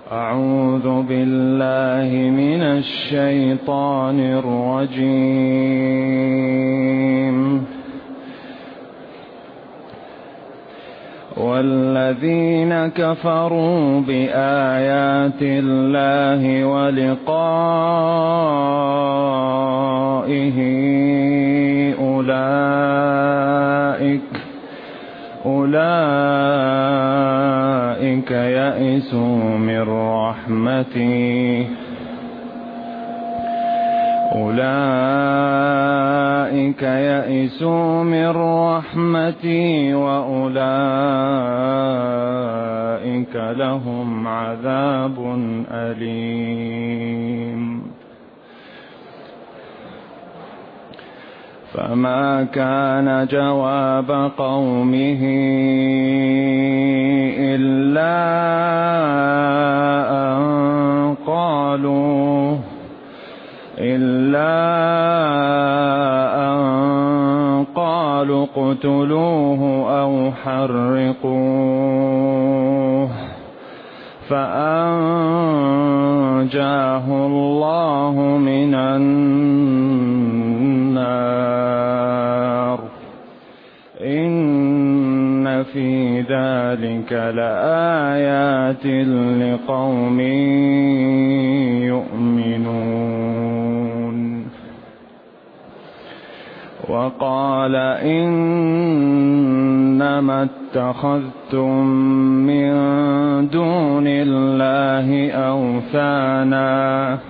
أعوذ بالله من الشيطان الرجيم. والذين كفروا بآيات الله ولقائه أولئك يئسوا من رحمتي وأولئك لهم عذاب أليم. فما كان جواب قومه إلا أن قالوا اقتلوه أو حرقوه، فأنجاه الله من النار. إن في ذلك لآيات لقوم يؤمنون. وقال إنما اتخذتم من دون الله أوثانا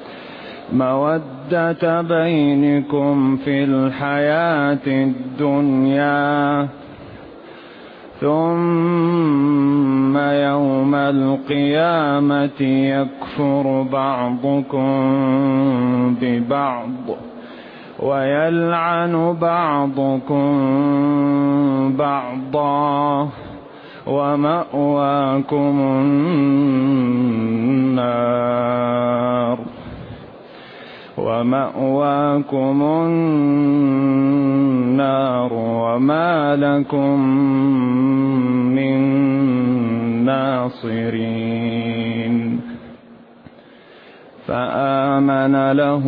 مودة بينكم في الحياة الدنيا، ثم يوم القيامة يكفر بعضكم ببعض ويلعن بعضكم بعضا ومأواكم النار وما لكم من ناصرين. فآمن له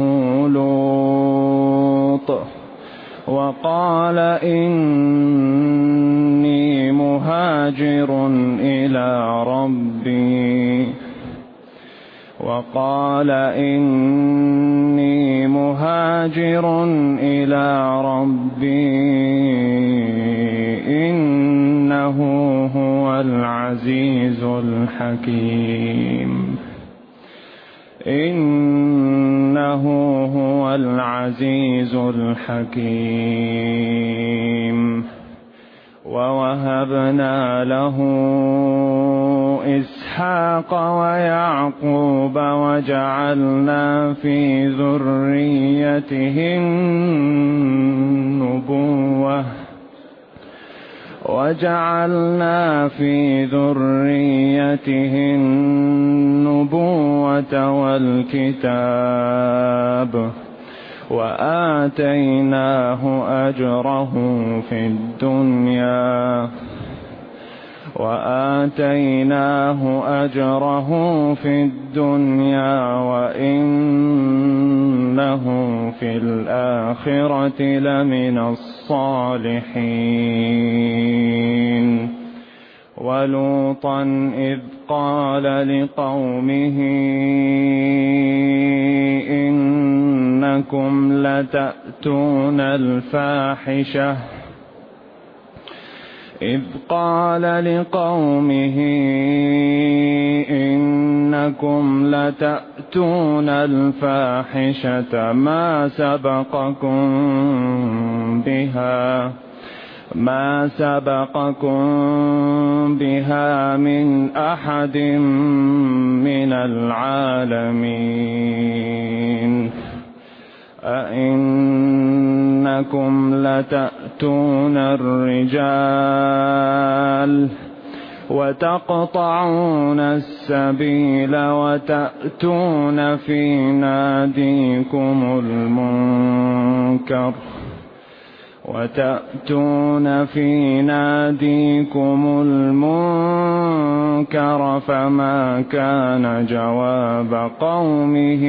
لوط وقال إني مهاجر إلى ربي إنه هو العزيز الحكيم. ووهبنا له إسحاق ويعقوب وجعلنا في ذريته النبوة والكتاب وآتيناه أجره في الدنيا وإنه في الآخرة لمن الصالحين. ولوطا إذ قال لقومه إنكم لتأتون الفاحشة ما سبقكم بها من أحد من العالمين. أئنكم لتأتون الرجال وتقطعون السبيل وتأتون في ناديكم المنكر واستنكر فما كان جواب قومه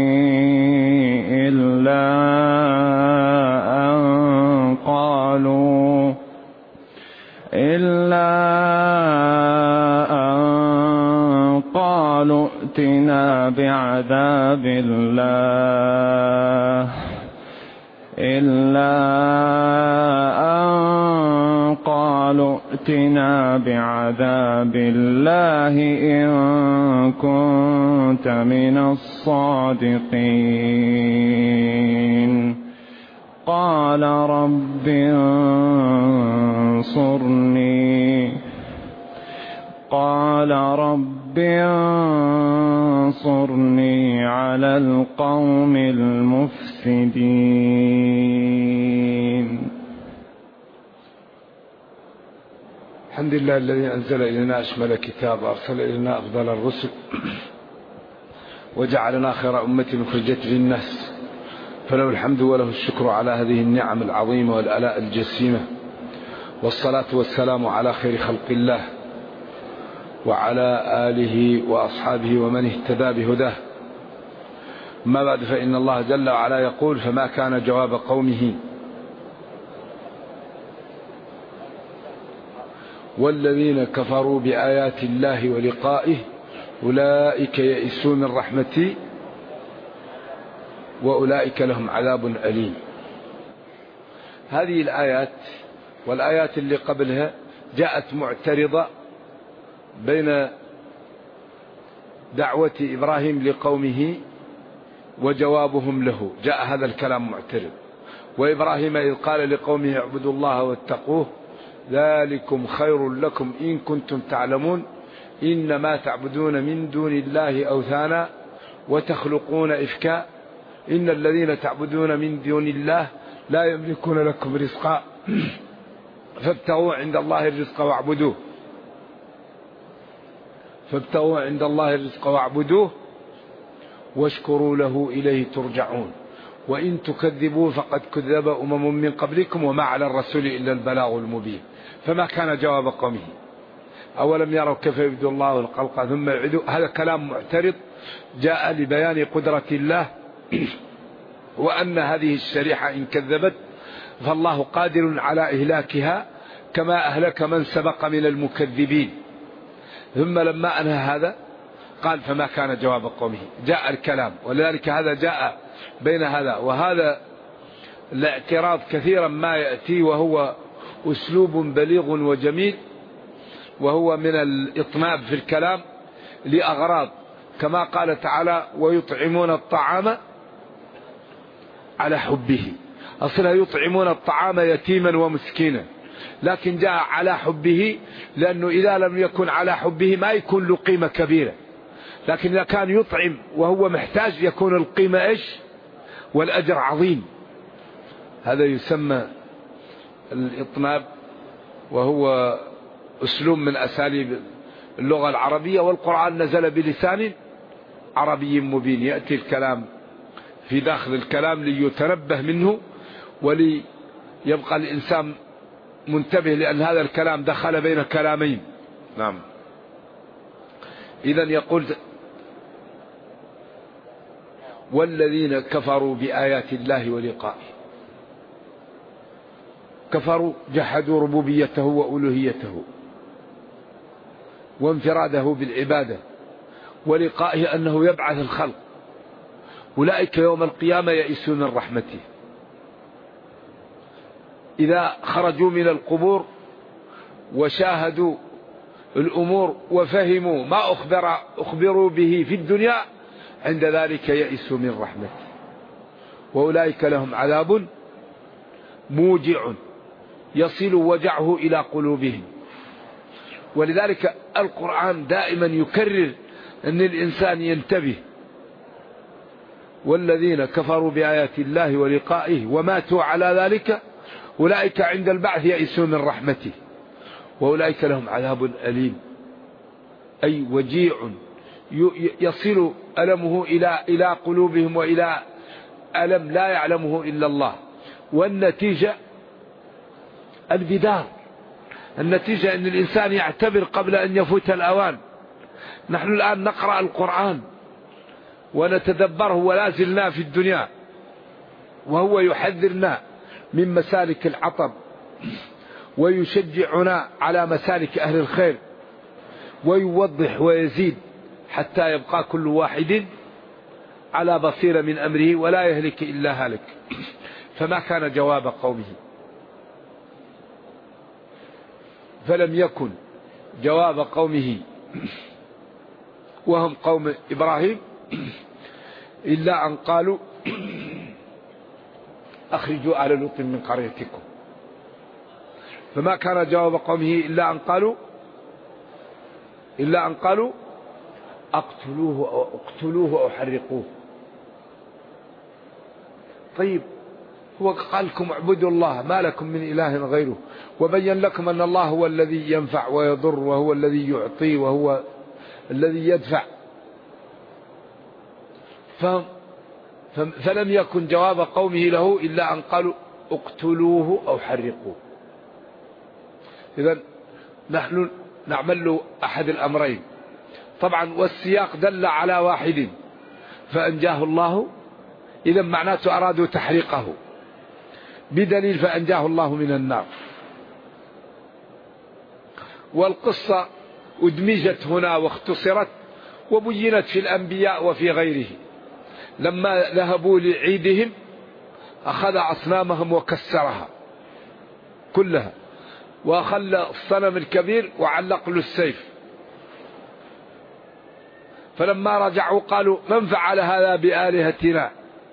إلا أن قالوا ائتنا بعذاب الله إن كنت من الصادقين. قال رب انصرني على القوم المفسدين. الحمد لله الذي أنزل إلينا أشمل كتاب وأرسل إلينا أفضل الرسل وجعلنا خير أمة أخرجت للناس، فله الحمد وله الشكر على هذه النعم العظيمة والآلاء الجسيمة، والصلاة والسلام على خير خلق الله وعلى آله وأصحابه ومن اهتدى بهداه. ما بعد، فإن الله جل وعلا يقول: فما كان جواب قومه والذين كفروا بآيات الله ولقائه أولئك يئسوا من رحمتي وأولئك لهم عذاب أليم. هذه الآيات والآيات اللي قبلها جاءت معترضة بين دعوة إبراهيم لقومه وجوابهم له. جاء هذا الكلام معترض: وإبراهيم إذ قال لقومه اعبدوا الله واتقوه ذلكم خير لكم إن كنتم تعلمون إنما تعبدون من دون الله أوثانا وتخلقون إفكا إن الذين تعبدون من دون الله لا يملكون لكم رزقا فابتغوا عند الله الرزق واعبدوه واشكروا له إليه ترجعون وإن تكذبوا فقد كذب أمم من قبلكم وما على الرسول إلا البلاغ المبين. فما كان جواب قومه أولم يروا كيف يبدو الله الخلق ثم يعيده. هذا كلام معترض جاء لبيان قدرة الله وأن هذه الشريحة إن كذبت فالله قادر على إهلاكها كما أهلك من سبق من المكذبين. ثم لما أنهى هذا قال: فما كان جواب قومه. جاء الكلام، ولذلك هذا جاء بين هذا وهذا الاعتراض كثيرا ما يأتي، وهو أسلوب بليغ وجميل، وهو من الإطناب في الكلام لأغراض، كما قال تعالى: ويطعمون الطعام على حبه. أصلها يطعمون الطعام يتيما ومسكينا، لكن جاء على حبه لأنه إذا لم يكن على حبه ما يكون له قيمة كبيرة، لكن إذا كان يطعم وهو محتاج يكون القيمة إيش والأجر عظيم. هذا يسمى الإطناب، وهو أسلوب من أساليب اللغة العربية، والقرآن نزل بلسان عربي مبين. يأتي الكلام في داخل الكلام ليتنبه منه وليبقى الإنسان منتبه، لأن هذا الكلام دخل بين كلامين. نعم. إذن يقول: والذين كفروا بآيات الله ولقائه. كفروا، جحدوا ربوبيته وألوهيته وانفراده بالعبادة، ولقائه أنه يبعث الخلق. أولئك يوم القيامة يئسوا من رحمته. إذا خرجوا من القبور وشاهدوا الأمور وفهموا ما أخبروا به في الدنيا، عند ذلك يئسوا من رحمته، وأولئك لهم عذاب موجع يصل وجعه إلى قلوبهم. ولذلك القرآن دائما يكرر أن الإنسان ينتبه: والذين كفروا بآيات الله ولقائه وماتوا على ذلك أولئك عند البعث يئسوا من رحمته وأولئك لهم عذاب أليم، أي وجيع يصل ألمه إلى قلوبهم وإلى ألم لا يعلمه إلا الله. والنتيجة البدار، النتيجة أن الإنسان يعتبر قبل أن يفوت الأوان. نحن الآن نقرأ القرآن ونتدبره ولا زلنا في الدنيا، وهو يحذرنا من مسالك العطب ويشجعنا على مسالك أهل الخير ويوضح ويزيد حتى يبقى كل واحد على بصيرة من أمره ولا يهلك إلا هالك. فما كان جواب قومه، فلم يكن جواب قومه وهم قوم إبراهيم إلا أن قالوا أخرجوا آل لوط من قريتكم. فما كان جواب قومه إلا أن قالوا اقتلوه أو حرقوه. طيب هو قال لكم اعبدوا الله ما لكم من إله غيره، وبين لكم أن الله هو الذي ينفع ويضر وهو الذي يعطي وهو الذي يدفع. فلم يكن جواب قومه له إلا أن قالوا اقتلوه أو حرقوه. إذن نحن نعمل له أحد الأمرين طبعا، والسياق دل على واحد فأنجاه الله، إذا معناته أرادوا تحريقه بدليل فأنجاه الله من النار. والقصة أدمجت هنا واختصرت وبينت في الأنبياء وفي غيره. لما ذهبوا لعيدهم أخذ أصنامهم وكسرها كلها وأخلى الصنم الكبير وعلق له السيف. فلما رجعوا قالوا من فعل هذا بآلهتنا؟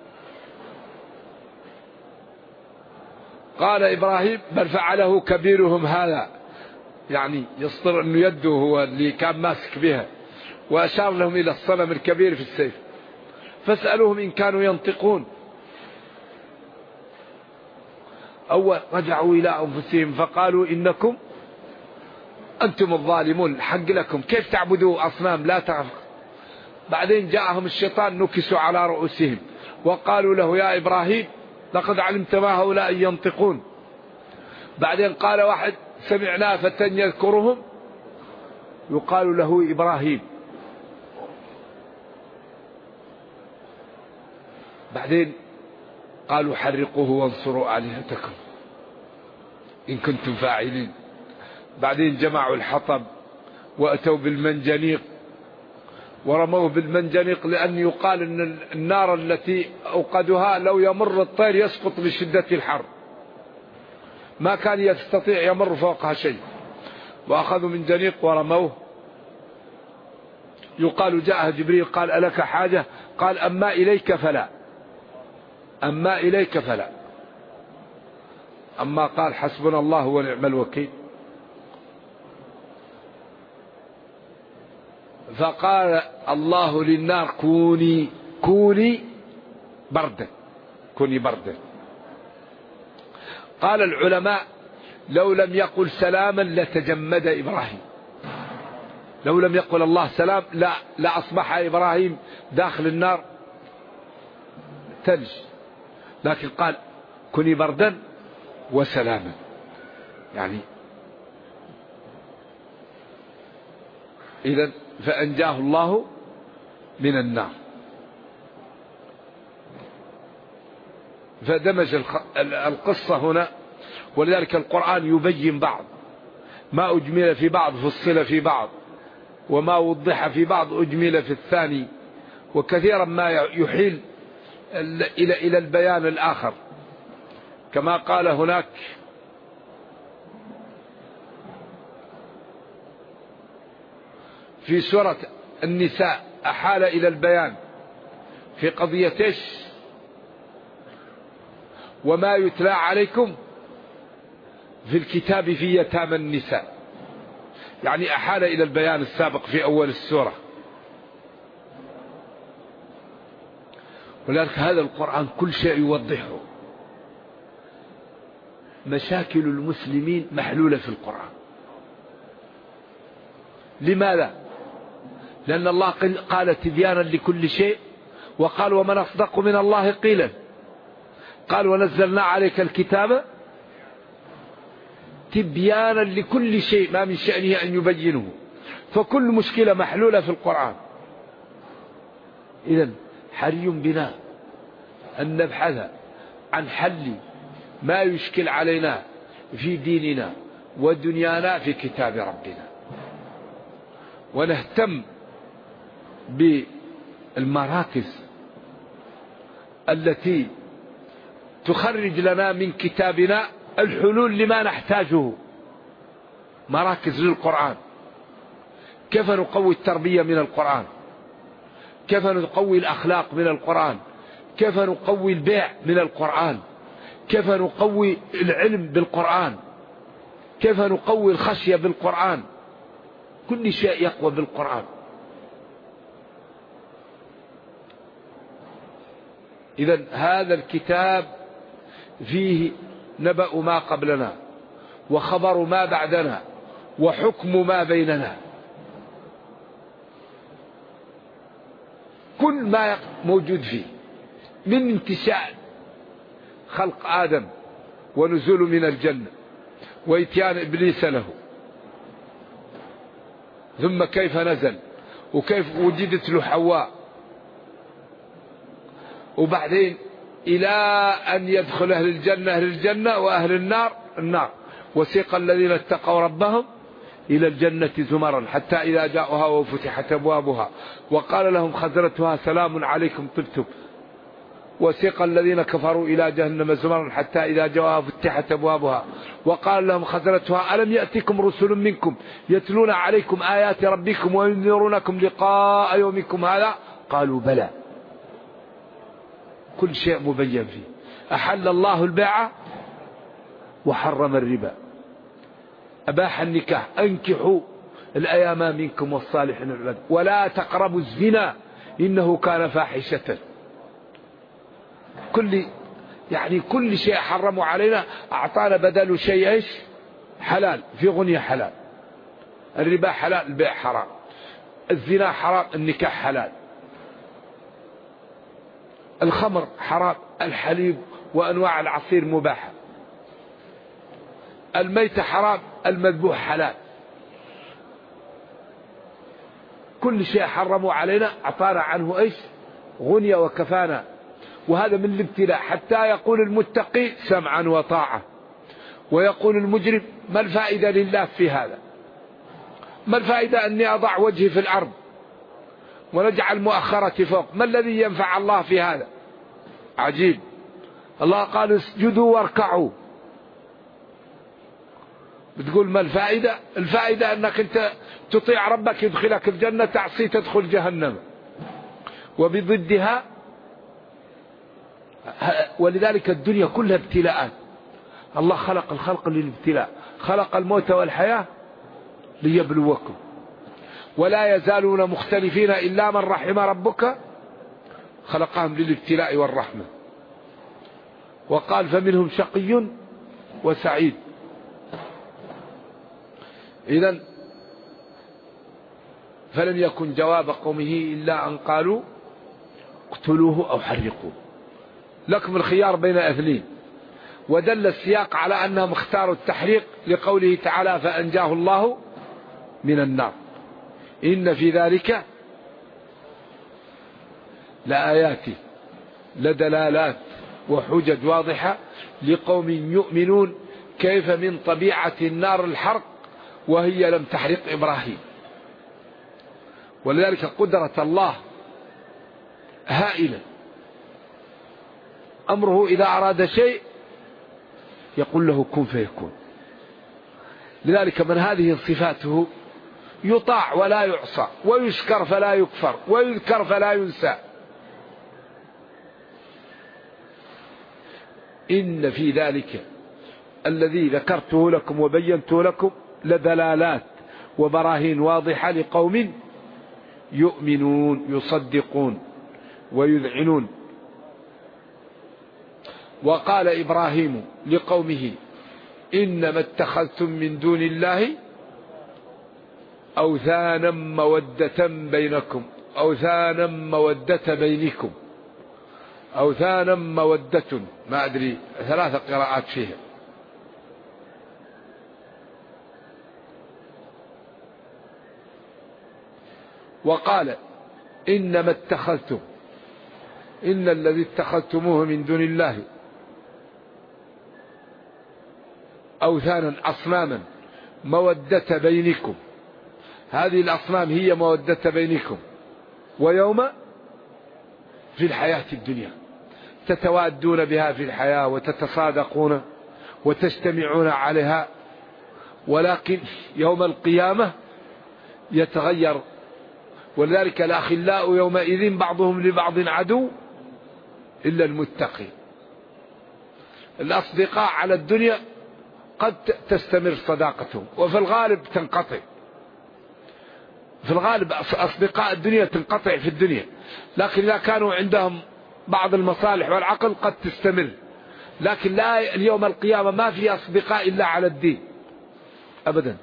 قال إبراهيم بل فعله كبيرهم هذا، يعني يصدر أن يده هو اللي كان ماسك بها، وأشار لهم إلى الصنم الكبير في السيف. فاسألوهم إن كانوا ينطقون. أول رجعوا إلى أنفسهم فقالوا إنكم أنتم الظالمون، حق لكم كيف تعبدوا أصنام لا تعرف. بعدين جاءهم الشيطان نكسوا على رؤوسهم وقالوا له يا إبراهيم لقد علمت ما هؤلاء ينطقون. بعدين قال واحد سمعنا فتى يذكرهم يقال له إبراهيم. بعدين قالوا حرقوه وانصروا آلهتكم إن كنتم فاعلين. بعدين جمعوا الحطب وأتوا بالمنجنيق ورموه بالمنجنيق، لأن يقال أن النار التي أوقدها لو يمر الطير يسقط لشدة الحر، ما كان يستطيع يمر فوقها شيء. وأخذوا منجنيق ورموه. يقال جاء جبريل قال ألك حاجة؟ قال أما إليك فلا، أما إليك فلا. أما قال حسبنا الله ونعم الوكيل. فقال الله للنار كوني بردا، كوني بردا. قال العلماء لو لم يقل سلاما لتجمد إبراهيم، لو لم يقل الله سلام لا أصبح إبراهيم داخل النار ثلج، لكن قال كوني بردا وسلاما، يعني إذن فأنجاه الله من النار. فدمج القصة هنا، ولذلك القرآن يبين بعض ما أجمل في بعض فصل في بعض، وما وضح في بعض أجمل في الثاني، وكثيرا ما يحيل إلى البيان الآخر. كما قال هناك في سورة النساء أحال إلى البيان في قضية وما يتلى عليكم في الكتاب في يتامى النساء، يعني أحال إلى البيان السابق في أول السورة. ولذلك هذا القرآن كل شيء يوضحه. مشاكل المسلمين محلولة في القرآن. لماذا؟ لأن الله قال تبيانا لكل شيء، وقال ومن أصدق من الله قيلا. قال ونزلنا عليك الكتاب تبيانا لكل شيء ما من شأنه أن يبينه. فكل مشكلة محلولة في القرآن. إذن حري بنا أن نبحث عن حل ما يشكل علينا في ديننا ودنيانا في كتاب ربنا، ونهتم بالمراكز التي تخرج لنا من كتابنا الحلول لما نحتاجه. مراكز للقرآن، كيف نقوي التربية من القرآن، كيف نقوي الأخلاق من القرآن، كيف نقوي البيع من القرآن، كيف نقوي العلم بالقرآن، كيف نقوي الخشية بالقرآن. كل شيء يقوى بالقرآن. إذن هذا الكتاب فيه نبأ ما قبلنا وخبر ما بعدنا وحكم ما بيننا. كل ما موجود فيه من انتشاء خلق آدم ونزول من الجنة وإتيان إبليس له، ثم كيف نزل وكيف وجدت له حواء، وبعدين إلى أن يدخل أهل الجنة وأهل النار. وسيق الذين اتقوا ربهم إلى الجنة زمرا حتى إذا جاءوها وفتحت أبوابها وقال لهم خزنتها سلام عليكم طبتم. وسيق الذين كفروا إلى جهنم زمرا حتى إذا جاءوها فتحت أبوابها وقال لهم خزنتها ألم يأتكم رسل منكم يتلون عليكم آيات ربكم وينذرونكم لقاء يومكم هذا قالوا بلى. كل شيء مبين فيه. أحل الله البيع وحرم الربا، أباح النكاح، أنكحوا الأيام منكم والصالحين من العباد ولا تقربوا الزنا إنه كان فاحشة. كل شيء حرموا علينا أعطانا بدل شيء إيش؟ حلال. في غنية حلال، الربا حلال، البيع حرام، الزنا حرام، النكاح حلال، الخمر حرام، الحليب وأنواع العصير مباحة، الميت حرام، المذبوح حلال. كل شيء حرموا علينا أعطانا عنه إيش؟ غنية وكفانا. وهذا من الابتلاء حتى يقول المتقي سمعا وطاعة، ويقول المجرم ما الفائدة لله في هذا؟ ما الفائدة أني أضع وجهي في الأرض ونجعل مؤخرتي فوق؟ ما الذي ينفع الله في هذا؟ عجيب. الله قال اسجدوا واركعوا، بتقول ما الفائدة؟ الفائدة أنك أنت تطيع ربك يدخلك الجنة، تعصي تدخل جهنم. وبضدها، ولذلك الدنيا كلها ابتلاءات. الله خلق الخلق للابتلاء، خلق الموت والحياة ليبلوكم، ولا يزالون مختلفين إلا من رحم ربك، خلقهم للابتلاء والرحمة. وقال فمنهم شقي وسعيد. إذن فلم يكن جواب قومه إلا أن قالوا اقتلوه أو حرقوه، لكم الخيار بين اثنين. ودل السياق على أنهم اختاروا التحريق لقوله تعالى فأنجاه الله من النار. إن في ذلك لآيات لدلالات وحجج واضحة لقوم يؤمنون كيف من طبيعة النار الحرق وهي لم تحرق إبراهيم. ولذلك قدرة الله هائلة، أمره إذا أراد شيء يقول له كن فيكون. لذلك من هذه صفاته يطاع ولا يعصى، ويشكر فلا يكفر، ويذكر فلا ينسى. إن في ذلك الذي ذكرته لكم وبينته لكم لدلالات وبراهين واضحة لقوم يؤمنون يصدقون ويذعنون. وقال إبراهيم لقومه إنما اتخذتم من دون الله أوثانا مودة بينكم، أوثانا مودة بينكم، أوثانا مودة، ما أدري 3 قراءات فيها. وقال إنما اتخذتم إن الذي اتخذتموه من دون الله أوثانا أصناما مودة بينكم، هذه الأصنام هي مودة بينكم، ويوم في الحياة الدنيا تتوادون بها في الحياة وتتصادقون وتجتمعون عليها، ولكن يوم القيامة يتغير. ولذلك الأخلاء يومئذ بعضهم لبعض عدو إلا المتقين. الأصدقاء على الدنيا قد تستمر صداقتهم وفي الغالب تنقطع، في الغالب أصدقاء الدنيا تنقطع في الدنيا، لكن إذا كانوا عندهم بعض المصالح والعقل قد تستمر. لكن لا، اليوم القيامة ما في أصدقاء إلا على الدين أبدا.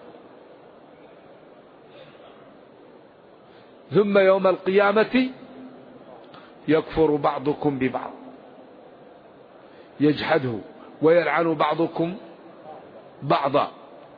ثم يوم القيامة يكفر بعضكم ببعض، يجحده ويلعن بعضكم بعضا،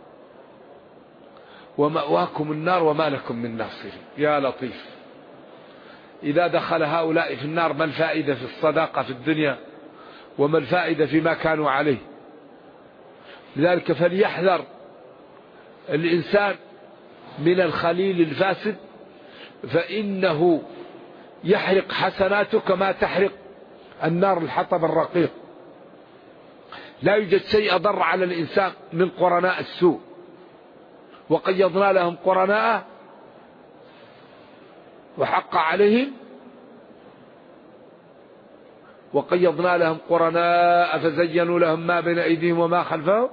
ومأواكم النار وما لكم من ناصر. يا لطيف، إذا دخل هؤلاء في النار ما الفائدة في الصداقة في الدنيا وما الفائدة فيما كانوا عليه؟ لذلك فليحذر الإنسان من الخليل الفاسد، فإنه يحرق حسناته كما تحرق النار الحطب الرقيق. لا يوجد شيء أضر على الإنسان من قرناء السوء، وقيضنا لهم قرناء وحق عليهم، وقيضنا لهم قرناء فزينوا لهم ما بين أيديهم وما خلفهم،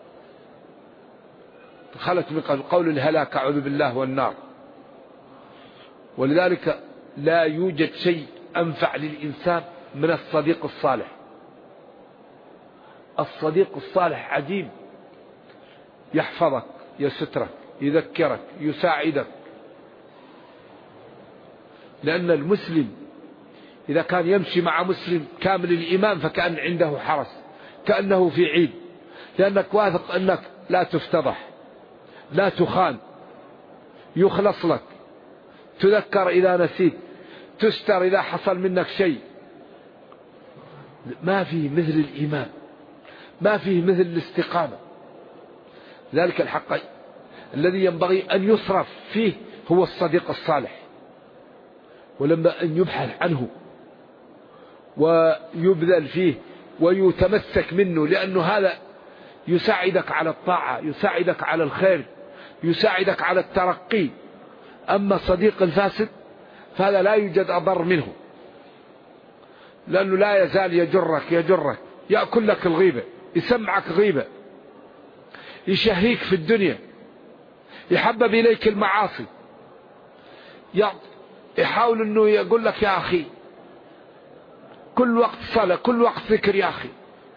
خلت من قول الهلاك أعوذ بالله والنار. ولذلك لا يوجد شيء أنفع للإنسان من الصديق الصالح. الصديق الصالح عجيب، يحفظك، يسترك، يذكرك، يساعدك. لأن المسلم إذا كان يمشي مع مسلم كامل الإيمان فكأن عنده حرس، كأنه في عيد، لأنك واثق أنك لا تفتضح، لا تخان، يخلص لك، تذكر إذا نسيت، تستر إذا حصل منك شيء. ما فيه مثل الإيمان، ما فيه مثل الاستقامة. ذلك الحق الذي ينبغي أن يصرف فيه هو الصديق الصالح، ولما أن يبحث عنه ويبذل فيه ويتمسك منه، لأنه هذا يساعدك على الطاعة، يساعدك على الخير، يساعدك على الترقي. أما الصديق الفاسد فهذا لا يوجد أضر منه، لأنه لا يزال يجرك، يأكل لك الغيبة، يسمعك غيبة، يشهيك في الدنيا، يحبب إليك المعاصي، يحاول أنه يقول لك يا أخي كل وقت صلاة، كل وقت ذكر يا أخي،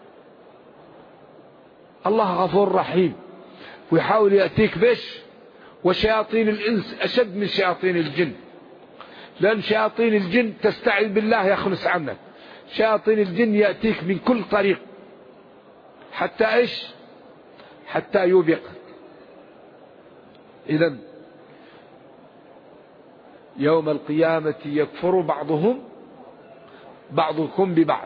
الله غفور رحيم، ويحاول يأتيك بش. وشياطين الإنس أشد من شياطين الجن، لأن شياطين الجن تستعذ بالله يخلص عنك، شياطين الجن يأتيك من كل طريق حتى إيش؟ حتى يوبقك. إذن يوم القيامة يكفر بعضكم ببعض.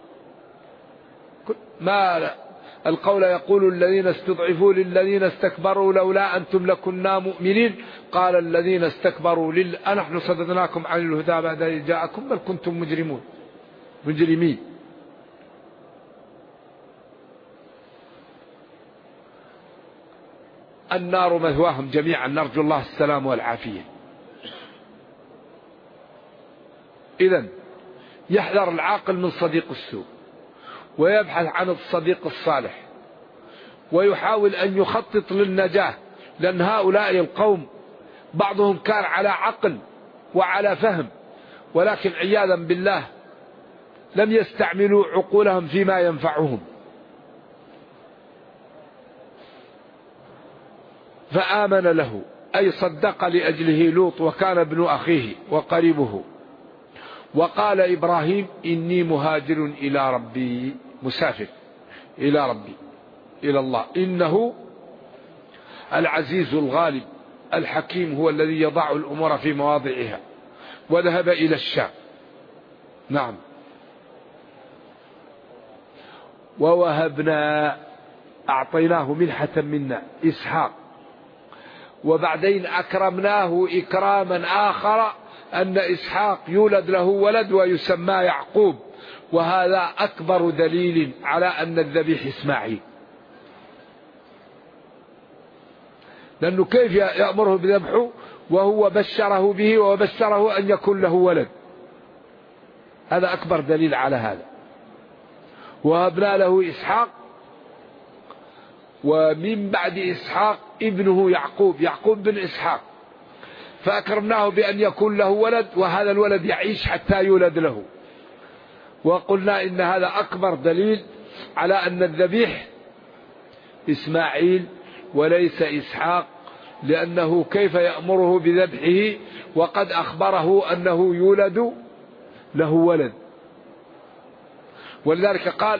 ما القول يقول الذين استضعفوا للذين استكبروا لولا أنتم لكنا مؤمنين، قال الذين استكبروا أنحن صددناكم عن الهدى بعد إذ جاءكم بل كنتم مجرمين. النار مثواهم جميعا، نرجو الله السلام والعافية. إذن يحذر العاقل من صديق السوء، ويبحث عن الصديق الصالح، ويحاول أن يخطط للنجاة، لأن هؤلاء القوم بعضهم كان على عقل وعلى فهم، ولكن عياذا بالله لم يستعملوا عقولهم فيما ينفعهم. فآمن له أي صدق لأجله لوط، وكان ابن أخيه وقريبه. وقال إبراهيم إني مهاجر إلى ربي، مسافر إلى ربي إلى الله، إنه العزيز الغالب الحكيم هو الذي يضع الأمور في مواضعها، وذهب إلى الشام. نعم. ووهبنا، أعطيناه منحة منا إسحاق، وبعدين أكرمناه إكراما آخر أن إسحاق يولد له ولد ويسمى يعقوب، وهذا أكبر دليل على أن الذبيح إسماعيل، لأنه كيف يأمره بذبحه وهو بشره به وبشره أن يكون له ولد؟ هذا أكبر دليل على هذا. وهبنا له إسحاق، ومن بعد إسحاق ابنه يعقوب، يعقوب بن إسحاق، فأكرمناه بأن يكون له ولد، وهذا الولد يعيش حتى يولد له. وقلنا إن هذا أكبر دليل على أن الذبيح إسماعيل وليس إسحاق، لأنه كيف يأمره بذبحه وقد أخبره أنه يولد له ولد؟ ولذلك قال: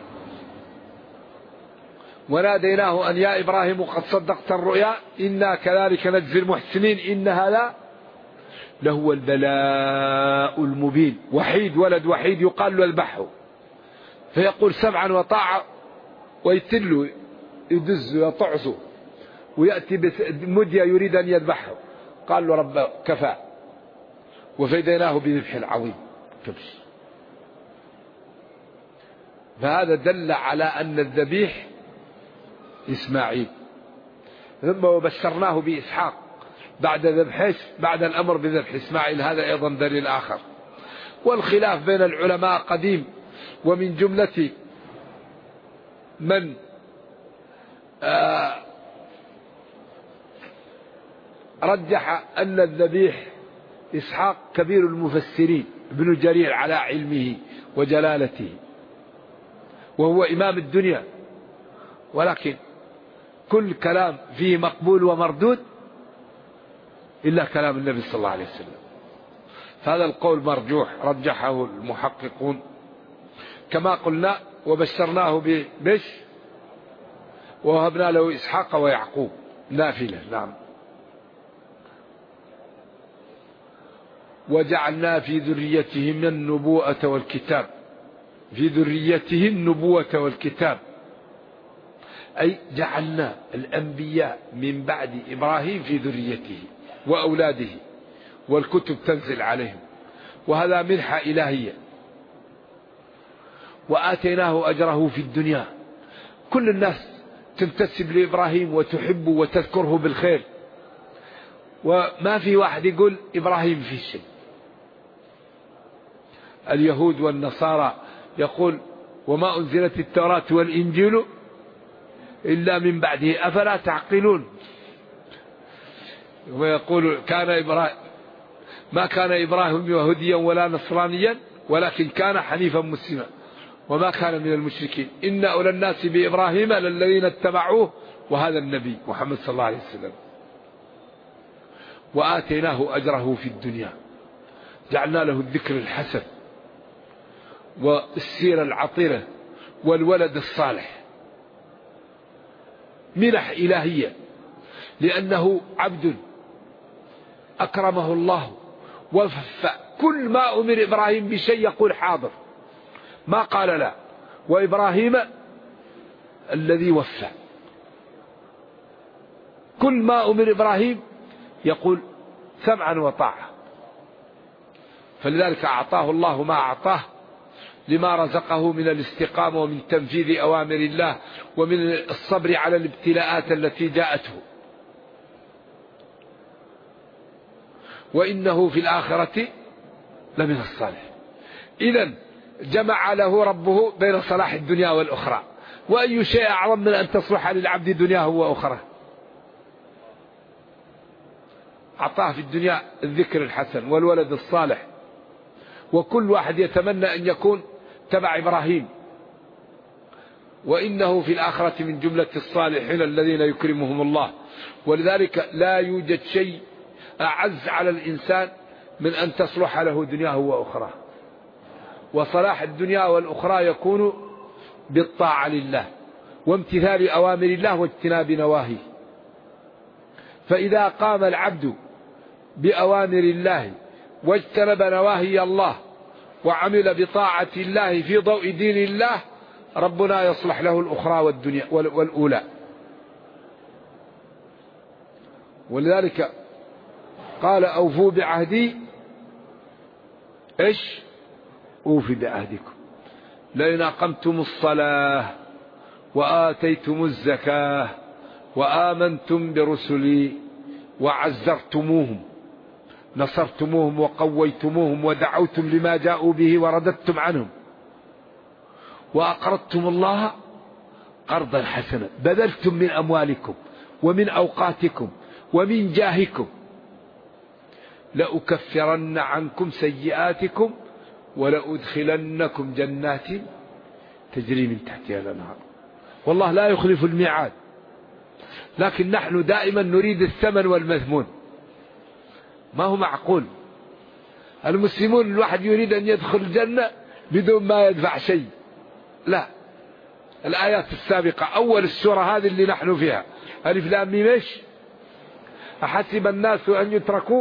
وناديناه أن يا إبراهيم قد صدقت الرؤيا إنا كذلك نجزي المحسنين إن هذا لهو البلاء المبين. وحيد، ولد وحيد يقال له اذبحه، فيقول سمعا وطاعة، ويتله يدزه يطعسه، ويأتي بمدية يريد أن يذبحه، قال له رب كفى، وفديناه بذبح عظيم كبش. فهذا دل على أن الذبيح إسماعيل. ثم وبشرناه بإسحاق بعد ذبحه، بعد الأمر بذبح إسماعيل، هذا أيضا دليل آخر. والخلاف بين العلماء قديم، ومن جملة من رجح أن الذبيح إسحاق كبير المفسرين ابن جرير على علمه وجلالته، وهو إمام الدنيا، ولكن كل كلام فيه مقبول ومردود إلا كلام النبي صلى الله عليه وسلم. فهذا القول مرجوح رجحه المحققون. كما قلنا: وبشرناه ببش ووهبنا له إسحاق ويعقوب نافلة. نعم. وجعلنا في ذريتهم النبوءة والكتاب، في ذريته النبوة والكتاب، أي جعلنا الأنبياء من بعد إبراهيم في ذريته وأولاده، والكتب تنزل عليهم، وهذا منحة إلهية. وآتيناه أجره في الدنيا، كل الناس تنتسب لإبراهيم وتحبه وتذكره بالخير، وما في واحد يقول إبراهيم في شيء. اليهود والنصارى يقول: وما أنزلت التوراة والإنجيل إلا من بعده أفلا تعقلون. ويقول: ما كان إبراهيم يهوديا ولا نصرانيا ولكن كان حنيفا مسلما وما كان من المشركين إن أولى الناس بإبراهيم للذين اتبعوه وهذا النبي محمد صلى الله عليه وسلم. وآتيناه أجره في الدنيا، جعلنا له الذكر الحسن والسيرة العطرة والولد الصالح، منح إلهية، لأنه عبد أكرمه الله وفى. كل ما أمر إبراهيم بشيء يقول حاضر، ما قال لا. وإبراهيم الذي وفى، كل ما أمر إبراهيم يقول سمعا وطاعة. فلذلك أعطاه الله ما أعطاه لما رزقه من الاستقامة ومن تنفيذ أوامر الله ومن الصبر على الابتلاءات التي جاءته. وإنه في الآخرة لمن الصالح. إذن جمع له ربه بين صلاح الدنيا والأخرى، وأي شيء أعظم من أن تصلح للعبد دنياه وأخرى. أعطاه في الدنيا الذكر الحسن والولد الصالح، وكل واحد يتمنى أن يكون تبع إبراهيم. وإنه في الآخرة من جملة الصالحين الذين يكرمهم الله. ولذلك لا يوجد شيء أعز على الإنسان من أن تصلح له دنياه وأخرى. وصلاح الدنيا والأخرى يكون بالطاعة لله وامتثال أوامر الله واجتناب نواهيه. فإذا قام العبد بأوامر الله واجتنب نواهي الله وعمل بطاعة الله في ضوء دين الله، ربنا يصلح له الأخرى والدنيا والأولى. ولذلك قال أوفوا بعهدي، إيش؟ أوفي بعهدكم. لئن أقمتم الصلاة وآتيتم الزكاة وآمنتم برسلي وعزرتموهم، نصرتموهم وقويتموهم ودعوتم لما جاءوا به ورددتم عنهم، وأقرضتم الله قرضا حسنا، بذلتم من أموالكم ومن أوقاتكم ومن جاهكم، لأكفرن عنكم سيئاتكم ولأدخلنكم جنات تجري من تحتها الأنهار. والله لا يخلف الميعاد، لكن نحن دائما نريد الثمن والمثمون. ما هو معقول المسلمون الواحد يريد أن يدخل الجنة بدون ما يدفع شيء، لا. الآيات السابقة أول السورة هذه اللي نحن فيها ألف لام ميم، إيش؟ أحسب الناس أن يتركوا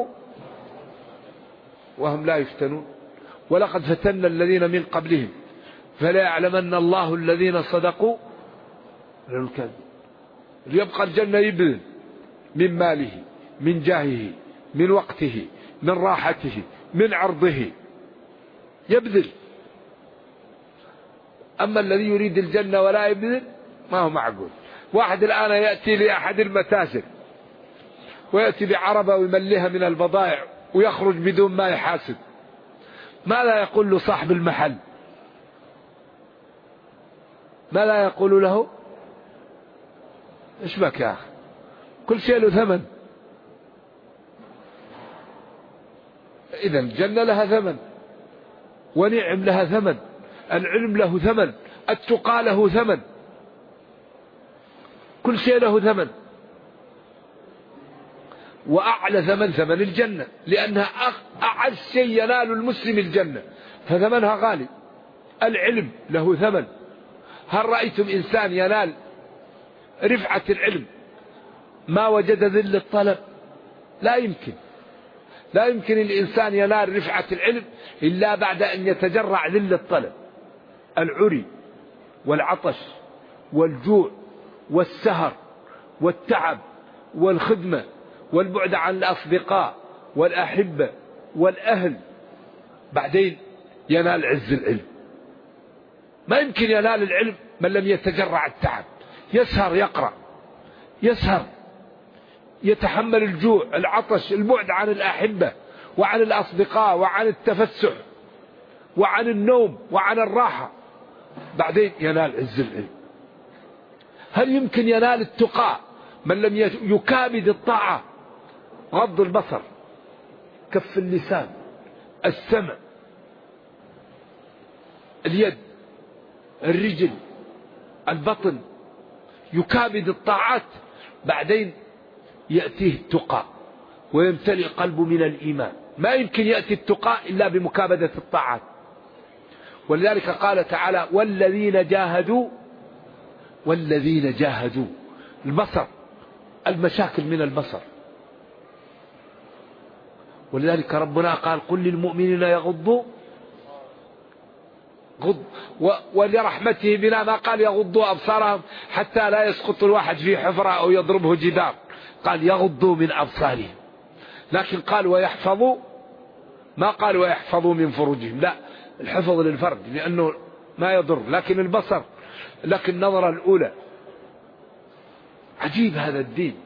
وهم لا يفتنون ولقد فتنا الذين من قبلهم فلا يعلمن الله الذين صدقوا الكاذبين. ليبقى الجنة يبذل من ماله من جاهه من وقته من راحته من عرضه، يبذل. أما الذي يريد الجنة ولا يبذل ما هو معقول. واحد الآن يأتي لأحد المتاجر ويأتي بعربة ويمليها من البضائع ويخرج بدون ما يحاسب، ماذا يقول له صاحب المحل؟ ماذا يقول له؟ ايش بك يا أخي؟ كل شيء له ثمن. إذا الجنة لها ثمن ونعم لها ثمن، العلم له ثمن، التقى له ثمن، كل شيء له ثمن. وأعلى ثمن ثمن الجنة، لأنها أعز شيء ينال المسلم الجنة، فثمنها غالي. العلم له ثمن. هل رأيتم إنسان ينال رفعة العلم ما وجد ذل الطلب؟ لا يمكن. لا يمكن الإنسان ينال رفعة العلم إلا بعد أن يتجرع ذل الطلب، العري والعطش والجوع والسهر والتعب والخدمة والبعد عن الأصدقاء والأحبة والأهل، بعدين ينال عز العلم. ما يمكن ينال العلم من لم يتجرع التعب، يسهر يقرأ، يسهر يتحمل الجوع العطش البعد عن الأحبة وعن الأصدقاء وعن التفسح وعن النوم وعن الراحة، بعدين ينال عز العلم. هل يمكن ينال التقى من لم يكابد الطاعة؟ غض البصر، كف اللسان، السمع، اليد، الرجل، البطن، يكابد الطاعات، بعدين يأتيه التقى ويمتلئ قلبه من الإيمان. ما يمكن يأتي التقى إلا بمكابدة الطاعات. ولذلك قال تعالى والذين جاهدوا البصر، المشاكل من البصر. ولذلك ربنا قال قل للمؤمنين يغضوا ولرحمته بنا ما قال يغضوا أبصارهم حتى لا يسقط الواحد في حفرة أو يضربه جدار، قال يغضوا من أبصارهم. لكن قال ويحفظوا، ما قال ويحفظوا من فروجهم، لا، الحفظ للفرد لأنه ما يضر، لكن البصر، لكن النظرة الأولى. عجيب هذا الدين.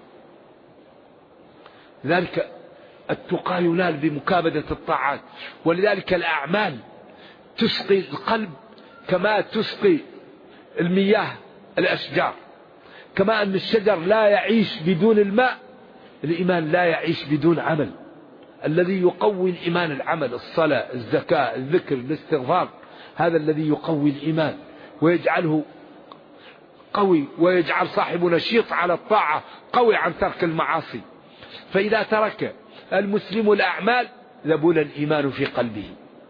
لذلك التقى ينال بمكابدة الطاعات. ولذلك الأعمال تسقي القلب كما تسقي المياه الأشجار، كما أن الشجر لا يعيش بدون الماء، الإيمان لا يعيش بدون عمل. الذي يقوي الإيمان العمل، الصلاة، الزكاة، الذكر، الاستغفار، هذا الذي يقوي الإيمان ويجعله قوي، ويجعل صاحبه نشيط على الطاعة، قوي عن ترك المعاصي. فإذا ترك المسلم الأعمال ذبل الإيمان في قلبه،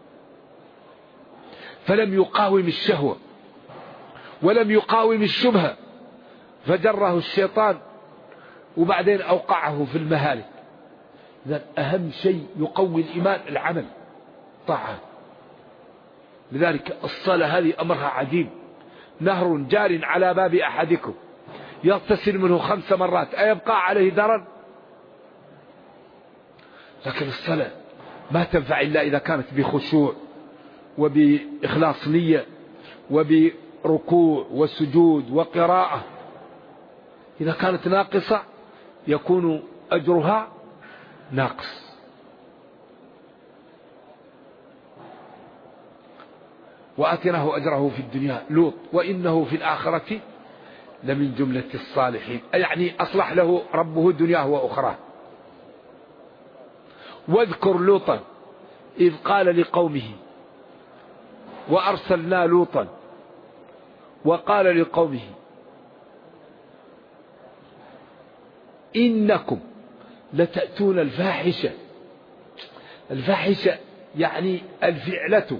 فلم يقاوم الشهوة ولم يقاوم الشبهة، فجره الشيطان وبعدين أوقعه في المهالك. إذن أهم شيء يقوي الإيمان العمل طاعة. لذلك الصلاة هذه أمرها عجيب. نهر جار على باب أحدكم يغتسل منه 5 مرات أيبقى عليه درن؟ لكن الصلاة ما تنفع إلا إذا كانت بخشوع وبإخلاص نية وبركوع وسجود وقراءة. إذا كانت ناقصة يكون أجرها ناقص. وآتناه أجره في الدنيا لوط وإنه في الآخرة لمن جملة الصالحين، يعني أصلح له ربه دنياه وأخراه. واذكر لوطا إذ قال لقومه وأرسلنا لوطا وقال لقومه إنكم لتأتون الفاحشة. الفاحشة يعني الفعلة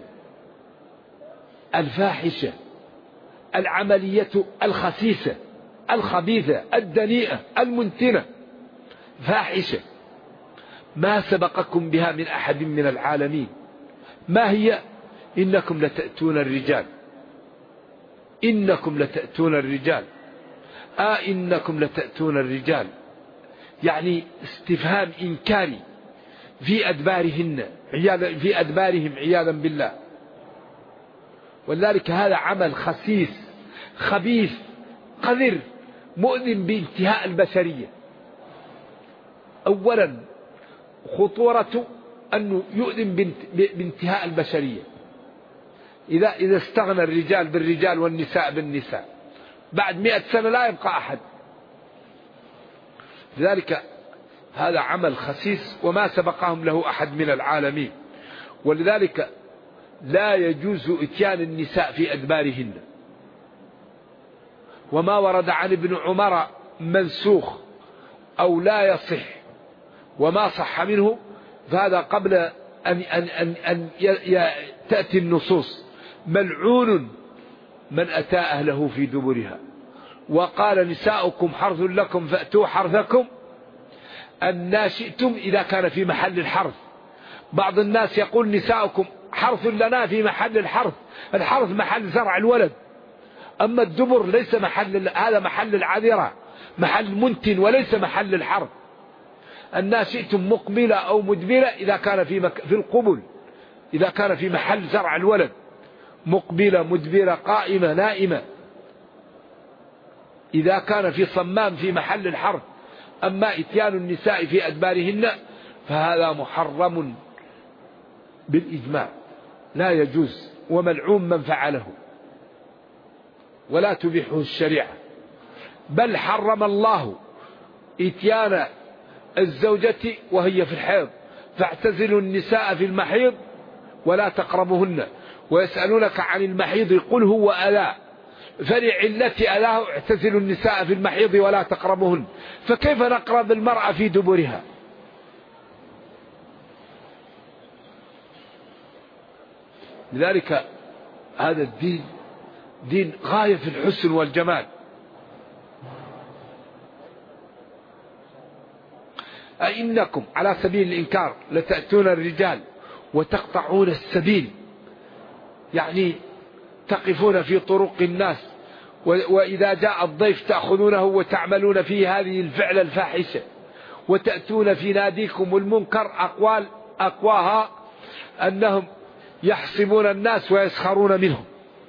الفاحشة، العملية الخسيسة الخبيثة الدنيئة المنتنة، فاحشة ما سبقكم بها من أحد من العالمين. ما هي؟ إنكم لتأتون الرجال، إنكم لتأتون الرجال، إنكم لتأتون الرجال، يعني استفهام إنكاري في أدبارهن في أدبارهم عياذا بالله. ولذلك هذا عمل خسيس خبيث قذر مؤذن بانتهاء البشرية. أولا خطورة أنه يؤذن بانتهاء البشرية. إذا استغنى الرجال بالرجال والنساء بالنساء بعد 100 سنة لا يبقى أحد. لذلك هذا عمل خسيس وما سبقهم له أحد من العالمين. ولذلك لا يجوز إتيان النساء في أدبارهن. وما ورد عن ابن عمر منسوخ أو لا يصح وما صح منه فهذا قبل أن تأتي النصوص. ملعون من أتى أهله في دبرها. وقال نساؤكم حرث لكم فأتوا حرثكم أن شئتم إذا كان في محل الحرث. بعض الناس يقول نساؤكم حرث لنا في محل الحرث. الحرث محل زرع الولد، أما الدبر ليس محل، هذا محل العذرة، محل منتن وليس محل الحرث. أن شئتم مقبلة أو مدبرة إذا كان في القبل، إذا كان في محل زرع الولد، مقبلة مدبرة قائمة نائمة إذا كان في صمام في محل الحرث. أما إتيان النساء في أدبارهن فهذا محرم بالإجماع لا يجوز، وملعون من فعله ولا تبيحه الشريعة. بل حرم الله إتيان الزوجة وهي في الحيض، فاعتزلوا النساء في المحيض ولا تقربهن ويسألونك عن المحيض قل هو أذى فلعلة أذاه اعتزلوا النساء في المحيض ولا تقربهن. فكيف نقرب المرأة في دبرها؟ لذلك هذا الدين دين غاية في الحسن والجمال. أئنكم على سبيل الإنكار لتأتون الرجال وتقطعون السبيل، يعني تقفون في طرق الناس، وإذا جاء الضيف تأخذونه وتعملون فيه هذه الفعل الفاحشة، وتأتون في ناديكم المنكر. أقواها أنهم يحسبون الناس ويسخرون منهم،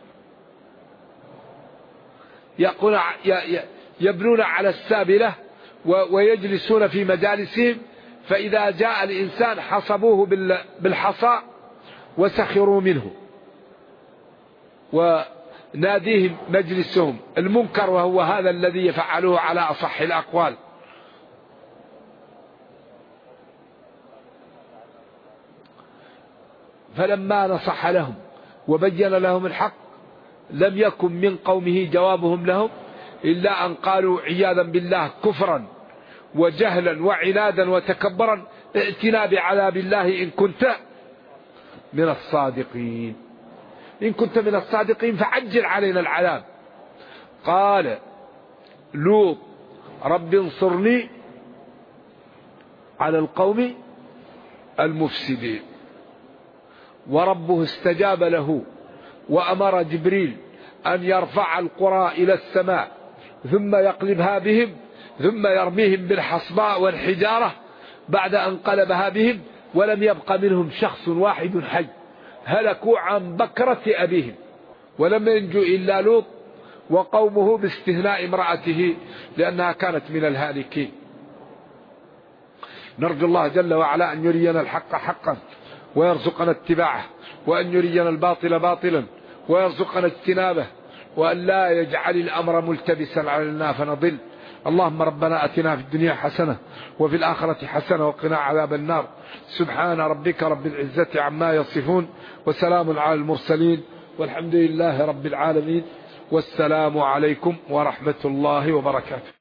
يبنون على السابلة ويجلسون في مجالسهم، فإذا جاء الإنسان حصبوه بالحصى وسخروا منه، وناديهم مجلسهم المنكر، وهو هذا الذي يفعلوه على أصح الأقوال. فلما نصح لهم وبين لهم الحق لم يكن من قومه جوابهم لهم إلا أن قالوا عياذا بالله كفرا وجهلا وعنادا وتكبرا ائتنا بعذاب الله إن كنت من الصادقين. إن كنت من الصادقين فعجل علينا العذاب. قال لوط رب انصرني على القوم المفسدين. وربه استجاب له وأمر جبريل أن يرفع القرى إلى السماء ثم يقلبها بهم ثم يرميهم بالحصباء والحجارة بعد أن قلبها بهم، ولم يبق منهم شخص واحد حي، هلكوا عن بكرة أبيهم، ولم ينجو إلا لوط وقومه باستثناء امرأته لأنها كانت من الهالكين. نرجو الله جل وعلا أن يرينا الحق حقا ويرزقنا اتباعه، وأن يرينا الباطل باطلا ويرزقنا اجتنابه، وأن لا يجعل الأمر ملتبسا علينا فنضل. اللهم ربنا أتنا في الدنيا حسنة وفي الآخرة حسنة وقنا عذاب النار. سبحان ربك رب العزة عما يصفون وسلام على المرسلين والحمد لله رب العالمين، والسلام عليكم ورحمة الله وبركاته.